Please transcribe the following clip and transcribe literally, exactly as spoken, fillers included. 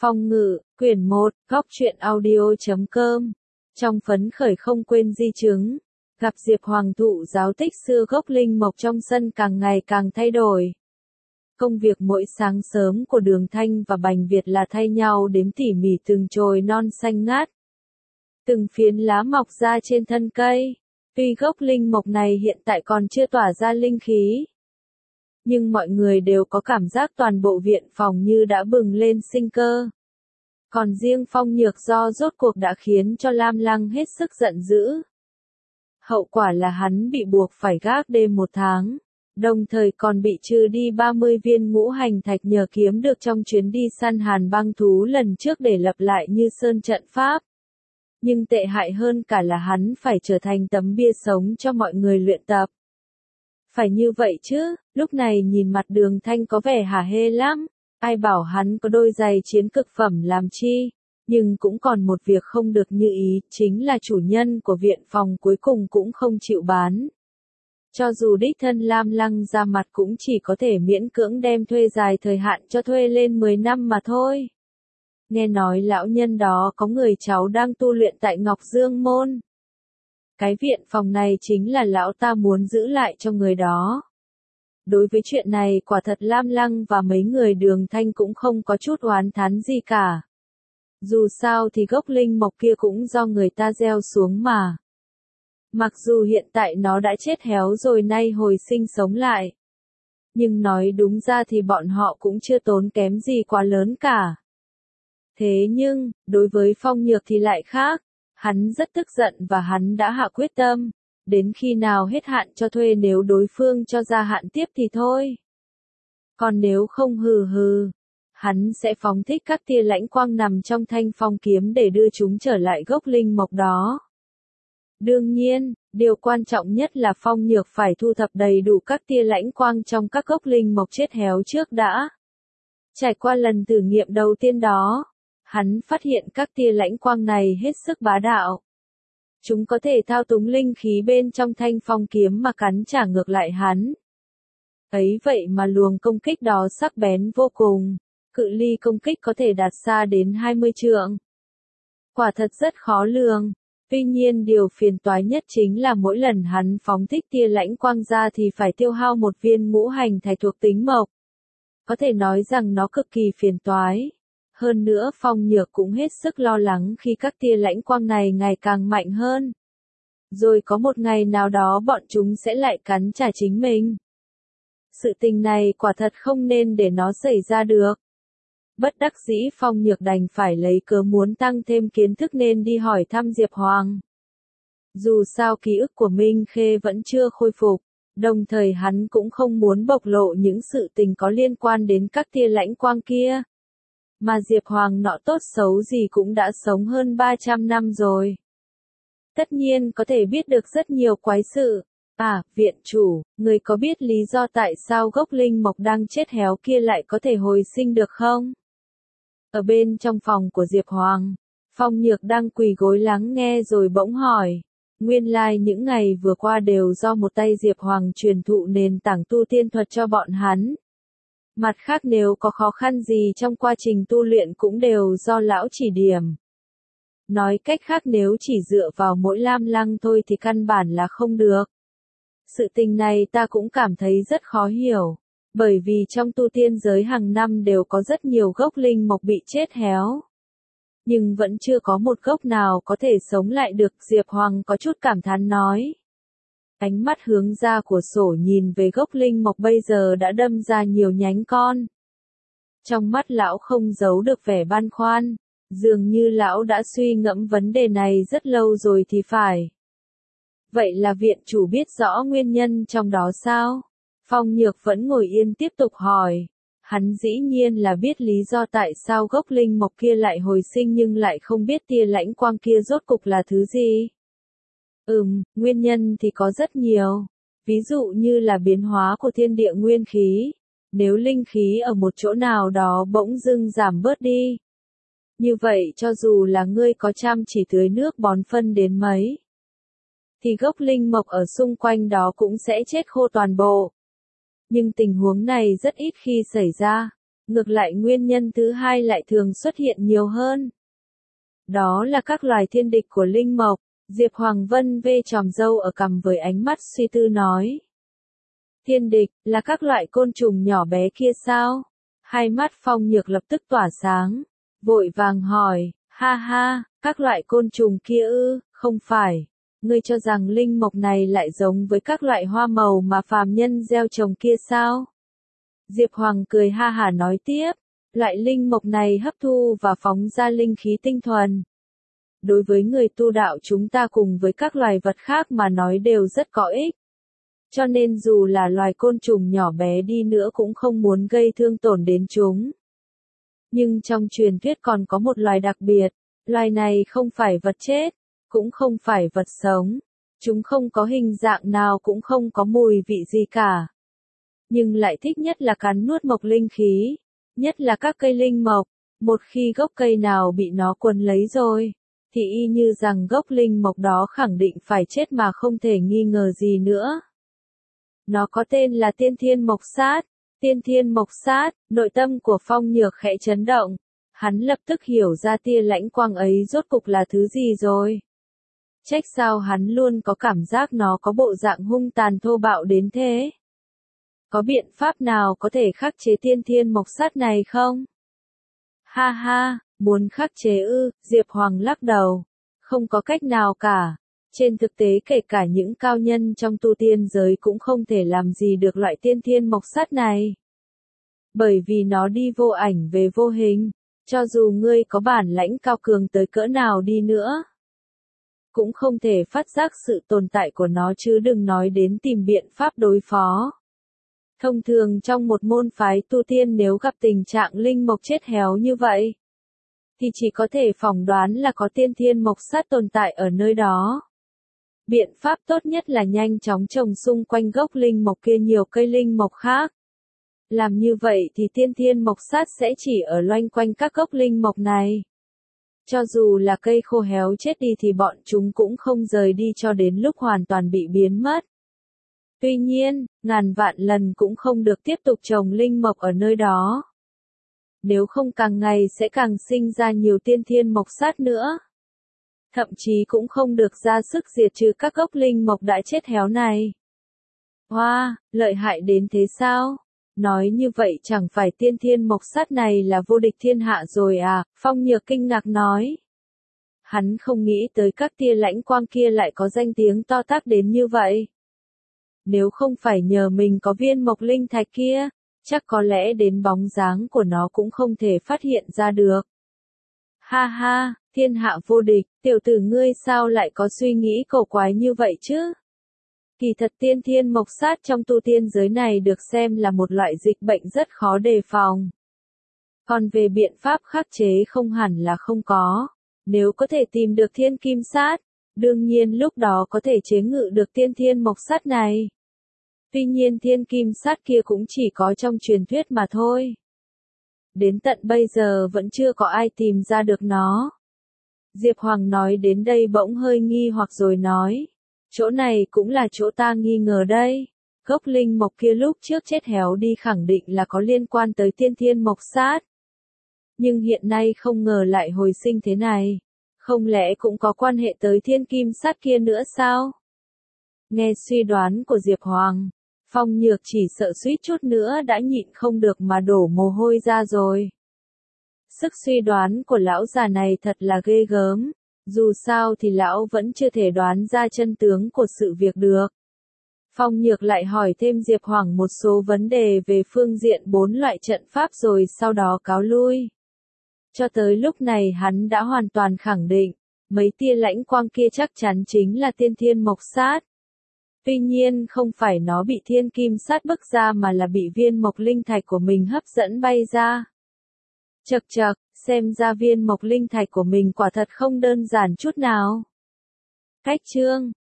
Phong ngự, quyển một, góc truyện audio chấm com. Trong phấn khởi không quên di chứng, gặp Diệp Hoàng thụ giáo tích xưa gốc linh mộc trong sân càng ngày càng thay đổi. Công việc mỗi sáng sớm của Đường Thanh và Bành Việt là thay nhau đếm tỉ mỉ từng chồi non xanh ngát, từng phiến lá mọc ra trên thân cây. Tuy gốc linh mộc này hiện tại còn chưa tỏa ra linh khí, nhưng mọi người đều có cảm giác toàn bộ viện phòng như đã bừng lên sinh cơ. Còn riêng Phong Nhược Do rốt cuộc đã khiến cho Lam Lăng hết sức giận dữ. Hậu quả là hắn bị buộc phải gác đêm một tháng, đồng thời còn bị trừ đi ba mươi viên ngũ hành thạch nhờ kiếm được trong chuyến đi săn hàn băng thú lần trước để lập lại như sơn trận pháp. Nhưng tệ hại hơn cả là hắn phải trở thành tấm bia sống cho mọi người luyện tập. Phải như vậy chứ, lúc này nhìn mặt Đường Thanh có vẻ hả hê lắm, ai bảo hắn có đôi giày chiến cực phẩm làm chi, nhưng cũng còn một việc không được như ý, chính là chủ nhân của viện phòng cuối cùng cũng không chịu bán. Cho dù đích thân Lam Lăng ra mặt cũng chỉ có thể miễn cưỡng đem thuê dài thời hạn cho thuê lên mười năm mà thôi. Nghe nói lão nhân đó có người cháu đang tu luyện tại Ngọc Dương Môn. Cái viện phòng này chính là lão ta muốn giữ lại cho người đó. Đối với chuyện này quả thật Lam Lăng và mấy người Đường Thanh cũng không có chút oán thán gì cả. Dù sao thì gốc linh mộc kia cũng do người ta gieo xuống mà. Mặc dù hiện tại nó đã chết héo rồi nay hồi sinh sống lại. Nhưng nói đúng ra thì bọn họ cũng chưa tốn kém gì quá lớn cả. Thế nhưng, đối với Phong Nhược thì lại khác. Hắn rất tức giận và hắn đã hạ quyết tâm. Đến khi nào hết hạn cho thuê nếu đối phương cho gia hạn tiếp thì thôi. Còn nếu không hừ hừ, hắn sẽ phóng thích các tia lãnh quang nằm trong thanh phong kiếm để đưa chúng trở lại gốc linh mộc đó. Đương nhiên, điều quan trọng nhất là Phong Nhược phải thu thập đầy đủ các tia lãnh quang trong các gốc linh mộc chết héo trước đã. Trải qua lần thử nghiệm đầu tiên đó, hắn phát hiện các tia lãnh quang này hết sức bá đạo. Chúng có thể thao túng linh khí bên trong thanh phong kiếm mà cắn trả ngược lại hắn. Ấy vậy mà luồng công kích đó sắc bén vô cùng, cự ly công kích có thể đạt xa đến hai mươi trượng. Quả thật rất khó lường. Tuy nhiên điều phiền toái nhất chính là mỗi lần hắn phóng thích tia lãnh quang ra thì phải tiêu hao một viên ngũ hành thạch thuộc tính mộc. Có thể nói rằng nó cực kỳ phiền toái. Hơn nữa Phong Nhược cũng hết sức lo lắng khi các tia lãnh quang này ngày càng mạnh hơn. Rồi có một ngày nào đó bọn chúng sẽ lại cắn trả chính mình. Sự tình này quả thật không nên để nó xảy ra được. Bất đắc dĩ Phong Nhược đành phải lấy cớ muốn tăng thêm kiến thức nên đi hỏi thăm Diệp Hoàng. Dù sao ký ức của Minh Khê vẫn chưa khôi phục, đồng thời hắn cũng không muốn bộc lộ những sự tình có liên quan đến các tia lãnh quang kia. Mà Diệp Hoàng nọ tốt xấu gì cũng đã sống hơn ba trăm năm rồi. Tất nhiên có thể biết được rất nhiều quái sự. À, viện chủ, người có biết lý do tại sao gốc linh mộc đang chết héo kia lại có thể hồi sinh được không? Ở bên trong phòng của Diệp Hoàng, Phong Nhược đang quỳ gối lắng nghe rồi bỗng hỏi. Nguyên lai like những ngày vừa qua đều do một tay Diệp Hoàng truyền thụ nền tảng tu tiên thuật cho bọn hắn. Mặt khác nếu có khó khăn gì trong quá trình tu luyện cũng đều do lão chỉ điểm. Nói cách khác nếu chỉ dựa vào mỗi Lam Lăng thôi thì căn bản là không được. Sự tình này ta cũng cảm thấy rất khó hiểu, bởi vì trong tu tiên giới hàng năm đều có rất nhiều gốc linh mộc bị chết héo. Nhưng vẫn chưa có một gốc nào có thể sống lại được, Diệp Hoàng có chút cảm thán nói. Ánh mắt hướng ra của sổ nhìn về gốc linh mộc bây giờ đã đâm ra nhiều nhánh con. Trong mắt lão không giấu được vẻ băn khoăn, dường như lão đã suy ngẫm vấn đề này rất lâu rồi thì phải. Vậy là viện chủ biết rõ nguyên nhân trong đó sao? Phong Nhược vẫn ngồi yên tiếp tục hỏi. Hắn dĩ nhiên là biết lý do tại sao gốc linh mộc kia lại hồi sinh nhưng lại không biết tia lãnh quang kia rốt cục là thứ gì. Ừm, nguyên nhân thì có rất nhiều. Ví dụ như là biến hóa của thiên địa nguyên khí. Nếu linh khí ở một chỗ nào đó bỗng dưng giảm bớt đi. Như vậy cho dù là ngươi có chăm chỉ tưới nước bón phân đến mấy, thì gốc linh mộc ở xung quanh đó cũng sẽ chết khô toàn bộ. Nhưng tình huống này rất ít khi xảy ra. Ngược lại nguyên nhân thứ hai lại thường xuất hiện nhiều hơn. Đó là các loài thiên địch của linh mộc. Diệp Hoàng vân vê chòm râu ở cằm với ánh mắt suy tư nói. Thiên địch, là các loại côn trùng nhỏ bé kia sao? Hai mắt Phong Nhược lập tức tỏa sáng, vội vàng hỏi, ha ha, các loại côn trùng kia ư, không phải. Ngươi cho rằng linh mộc này lại giống với các loại hoa màu mà phàm nhân gieo trồng kia sao? Diệp Hoàng cười ha hả nói tiếp, loại linh mộc này hấp thu và phóng ra linh khí tinh thuần. Đối với người tu đạo chúng ta cùng với các loài vật khác mà nói đều rất có ích. Cho nên dù là loài côn trùng nhỏ bé đi nữa cũng không muốn gây thương tổn đến chúng. Nhưng trong truyền thuyết còn có một loài đặc biệt, loài này không phải vật chết, cũng không phải vật sống. Chúng không có hình dạng nào cũng không có mùi vị gì cả. Nhưng lại thích nhất là cắn nuốt mộc linh khí, nhất là các cây linh mộc. Một khi gốc cây nào bị nó quấn lấy rồi, thì y như rằng gốc linh mộc đó khẳng định phải chết mà không thể nghi ngờ gì nữa. Nó có tên là tiên thiên mộc sát. Tiên thiên mộc sát, nội tâm của Phong Nhược khẽ chấn động. Hắn lập tức hiểu ra tia lãnh quang ấy rốt cục là thứ gì rồi. Trách sao hắn luôn có cảm giác nó có bộ dạng hung tàn thô bạo đến thế. Có biện pháp nào có thể khắc chế tiên thiên mộc sát này không? Ha ha, muốn khắc chế ư, Diệp Hoàng lắc đầu. Không có cách nào cả. Trên thực tế kể cả những cao nhân trong tu tiên giới cũng không thể làm gì được loại tiên thiên mộc sát này. Bởi vì nó đi vô ảnh về vô hình, cho dù ngươi có bản lãnh cao cường tới cỡ nào đi nữa, cũng không thể phát giác sự tồn tại của nó chứ đừng nói đến tìm biện pháp đối phó. Thông thường trong một môn phái tu tiên nếu gặp tình trạng linh mộc chết héo như vậy, thì chỉ có thể phỏng đoán là có tiên thiên mộc sát tồn tại ở nơi đó. Biện pháp tốt nhất là nhanh chóng trồng xung quanh gốc linh mộc kia nhiều cây linh mộc khác. Làm như vậy thì tiên thiên mộc sát sẽ chỉ ở loanh quanh các gốc linh mộc này. Cho dù là cây khô héo chết đi thì bọn chúng cũng không rời đi cho đến lúc hoàn toàn bị biến mất. Tuy nhiên, ngàn vạn lần cũng không được tiếp tục trồng linh mộc ở nơi đó. Nếu không càng ngày sẽ càng sinh ra nhiều tiên thiên mộc sát nữa. Thậm chí cũng không được ra sức diệt trừ các gốc linh mộc đã chết héo này. Hoa, wow, lợi hại đến thế sao? Nói như vậy chẳng phải tiên thiên mộc sát này là vô địch thiên hạ rồi à? Phong Nhược kinh ngạc nói. Hắn không nghĩ tới các tia lãnh quang kia lại có danh tiếng to tát đến như vậy. Nếu không phải nhờ mình có viên mộc linh thạch kia, chắc có lẽ đến bóng dáng của nó cũng không thể phát hiện ra được. Ha ha, thiên hạ vô địch, tiểu tử ngươi sao lại có suy nghĩ cổ quái như vậy chứ? Kỳ thật tiên thiên mộc sát trong tu tiên giới này được xem là một loại dịch bệnh rất khó đề phòng. Còn về biện pháp khắc chế không hẳn là không có. Nếu có thể tìm được thiên kim sát, đương nhiên lúc đó có thể chế ngự được tiên thiên mộc sát này. Tuy nhiên thiên kim sát kia cũng chỉ có trong truyền thuyết mà thôi. Đến tận bây giờ vẫn chưa có ai tìm ra được nó. Diệp Hoàng nói đến đây bỗng hơi nghi hoặc rồi nói. Chỗ này cũng là chỗ ta nghi ngờ đây. Gốc linh mộc kia lúc trước chết héo đi khẳng định là có liên quan tới tiên thiên mộc sát. Nhưng hiện nay không ngờ lại hồi sinh thế này. Không lẽ cũng có quan hệ tới thiên kim sát kia nữa sao? Nghe suy đoán của Diệp Hoàng, Phong Nhược chỉ sợ suýt chút nữa đã nhịn không được mà đổ mồ hôi ra rồi. Sức suy đoán của lão già này thật là ghê gớm. Dù sao thì lão vẫn chưa thể đoán ra chân tướng của sự việc được. Phong Nhược lại hỏi thêm Diệp Hoàng một số vấn đề về phương diện bốn loại trận pháp rồi sau đó cáo lui. Cho tới lúc này hắn đã hoàn toàn khẳng định, mấy tia lãnh quang kia chắc chắn chính là tiên thiên mộc sát. Tuy nhiên không phải nó bị thiên kim sát bức ra mà là bị viên mộc linh thạch của mình hấp dẫn bay ra. Chậc chậc, xem ra viên mộc linh thạch của mình quả thật không đơn giản chút nào. Cách chương